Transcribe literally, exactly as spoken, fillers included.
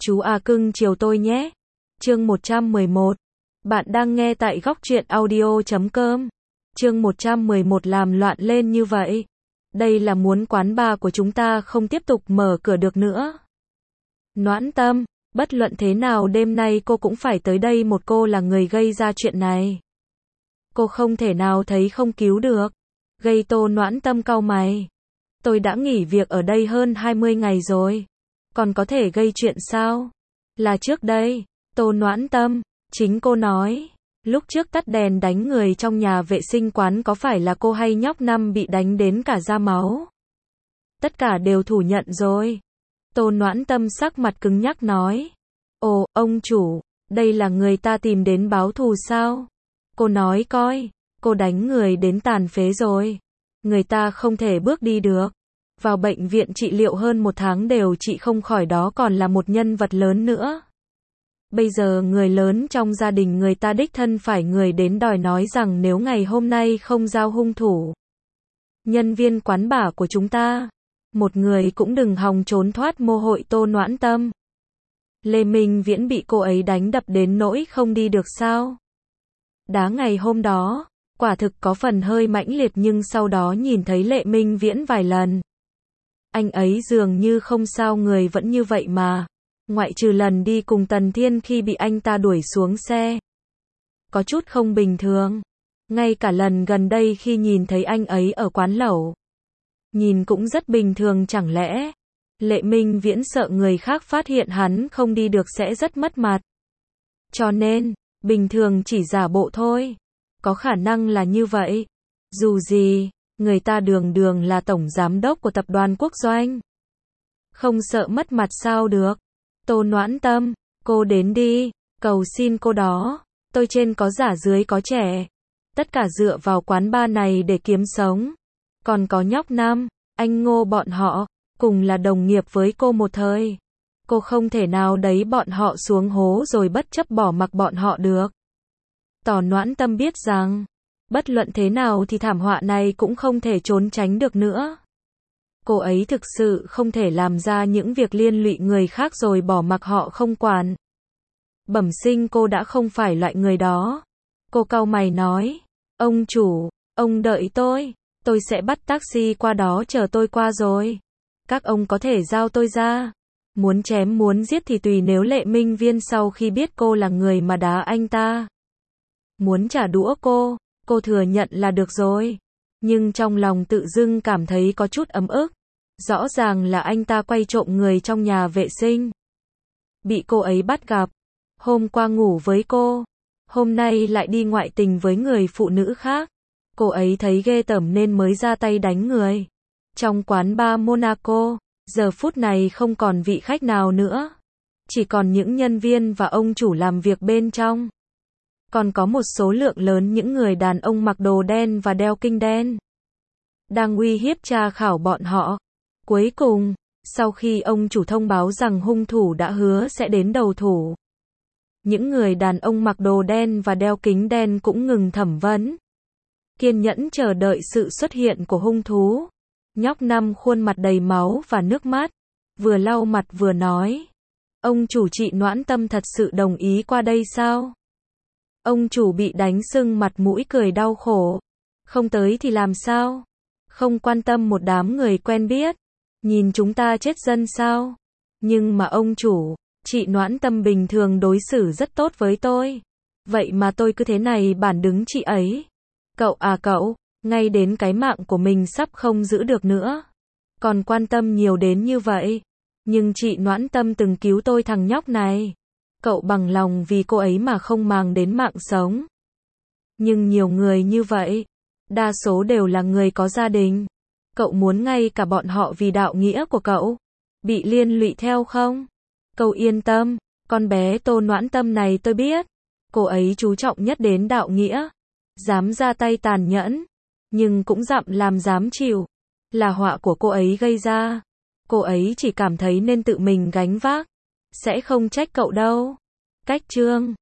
Chú à cưng chiều tôi nhé. Chương một trăm mười một. Bạn đang nghe tại góc truyện audio chấm com. Chương một trăm mười một làm loạn lên như vậy. Đây là muốn quán bar của chúng ta không tiếp tục mở cửa được nữa. Noãn Tâm, bất luận thế nào đêm nay cô cũng phải tới đây, một cô là người gây ra chuyện này. Cô không thể nào thấy không cứu được. Gây Tô Noãn Tâm cau mày. Tôi đã nghỉ việc ở đây hơn hai mươi ngày rồi. Còn có thể gây chuyện sao? Là trước đây, Tô Noãn Tâm, chính cô nói. Lúc trước tắt đèn đánh người trong nhà vệ sinh quán có phải là cô hay nhóc Năm bị đánh đến cả ra máu? Tất cả đều thủ nhận rồi. Tô Noãn Tâm sắc mặt cứng nhắc nói. Ồ, ông chủ, đây là người ta tìm đến báo thù sao? Cô nói coi, cô đánh người đến tàn phế rồi. Người ta không thể bước đi được. Vào bệnh viện trị liệu hơn một tháng đều trị không khỏi, đó còn là một nhân vật lớn nữa. Bây giờ người lớn trong gia đình người ta đích thân phải người đến đòi, nói rằng nếu ngày hôm nay không giao hung thủ, nhân viên quán bar của chúng ta, một người cũng đừng hòng trốn thoát mồ hôi. Tô Noãn Tâm, Lê Minh Viễn bị cô ấy đánh đập đến nỗi không đi được sao? Đá ngày hôm đó, quả thực có phần hơi mãnh liệt, nhưng sau đó nhìn thấy Lệ Minh Viễn vài lần, anh ấy dường như không sao, người vẫn như vậy mà. Ngoại trừ lần đi cùng Tần Thiên khi bị anh ta đuổi xuống xe, có chút không bình thường. Ngay cả lần gần đây khi nhìn thấy anh ấy ở quán lẩu, nhìn cũng rất bình thường. Chẳng lẽ Lệ Minh Viễn sợ người khác phát hiện hắn không đi được sẽ rất mất mặt, cho nên bình thường chỉ giả bộ thôi? Có khả năng là như vậy. Dù gì, người ta đường đường là tổng giám đốc của tập đoàn Quốc Doanh, không sợ mất mặt sao được? Tô Noãn Tâm, cô đến đi, cầu xin cô đó. Tôi trên có già dưới có trẻ, tất cả dựa vào quán bar này để kiếm sống. Còn có nhóc Năm, anh Ngô bọn họ, cùng là đồng nghiệp với cô một thời. Cô không thể nào đẩy bọn họ xuống hố rồi bất chấp bỏ mặc bọn họ được. Tỏ Noãn Tâm biết rằng, bất luận thế nào thì thảm họa này cũng không thể trốn tránh được nữa. Cô ấy thực sự không thể làm ra những việc liên lụy người khác rồi bỏ mặc họ không quản. Bẩm sinh cô đã không phải loại người đó. Cô cau mày nói, ông chủ, ông đợi tôi, tôi sẽ bắt taxi qua đó chờ tôi qua rồi. Các ông có thể giao tôi ra. Muốn chém muốn giết thì tùy, nếu Lệ Minh Viên sau khi biết cô là người mà đá anh ta, muốn trả đũa cô, cô thừa nhận là được rồi. Nhưng trong lòng tự dưng cảm thấy có chút ấm ức. Rõ ràng là anh ta quay trộm người trong nhà vệ sinh, bị cô ấy bắt gặp. Hôm qua ngủ với cô, hôm nay lại đi ngoại tình với người phụ nữ khác. Cô ấy thấy ghê tởm nên mới ra tay đánh người. Trong quán bar Monaco, giờ phút này không còn vị khách nào nữa, chỉ còn những nhân viên và ông chủ làm việc bên trong. Còn có một số lượng lớn những người đàn ông mặc đồ đen và đeo kinh đen, đang uy hiếp tra khảo bọn họ. Cuối cùng, sau khi ông chủ thông báo rằng hung thủ đã hứa sẽ đến đầu thủ, những người đàn ông mặc đồ đen và đeo kính đen cũng ngừng thẩm vấn, kiên nhẫn chờ đợi sự xuất hiện của hung thú. Nhóc Năm khuôn mặt đầy máu và nước mắt, vừa lau mặt vừa nói, ông chủ, chị Noãn Tâm thật sự đồng ý qua đây sao? Ông chủ bị đánh sưng mặt mũi, cười đau khổ. Không tới thì làm sao? Không quan tâm một đám người quen biết, nhìn chúng ta chết dân sao? Nhưng mà ông chủ, chị Noãn Tâm bình thường đối xử rất tốt với tôi. Vậy mà tôi cứ thế này bản đứng chị ấy. Cậu à cậu, ngay đến cái mạng của mình sắp không giữ được nữa, còn quan tâm nhiều đến như vậy. Nhưng chị Noãn Tâm từng cứu tôi, thằng nhóc này. Cậu bằng lòng vì cô ấy mà không màng đến mạng sống. Nhưng nhiều người như vậy, đa số đều là người có gia đình. Cậu muốn ngay cả bọn họ vì đạo nghĩa của cậu bị liên lụy theo không? Cậu yên tâm, con bé Tô Noãn Tâm này tôi biết, cô ấy chú trọng nhất đến đạo nghĩa, dám ra tay tàn nhẫn, nhưng cũng dặm làm dám chịu. Là họa của cô ấy gây ra, cô ấy chỉ cảm thấy nên tự mình gánh vác, sẽ không trách cậu đâu. Cách chương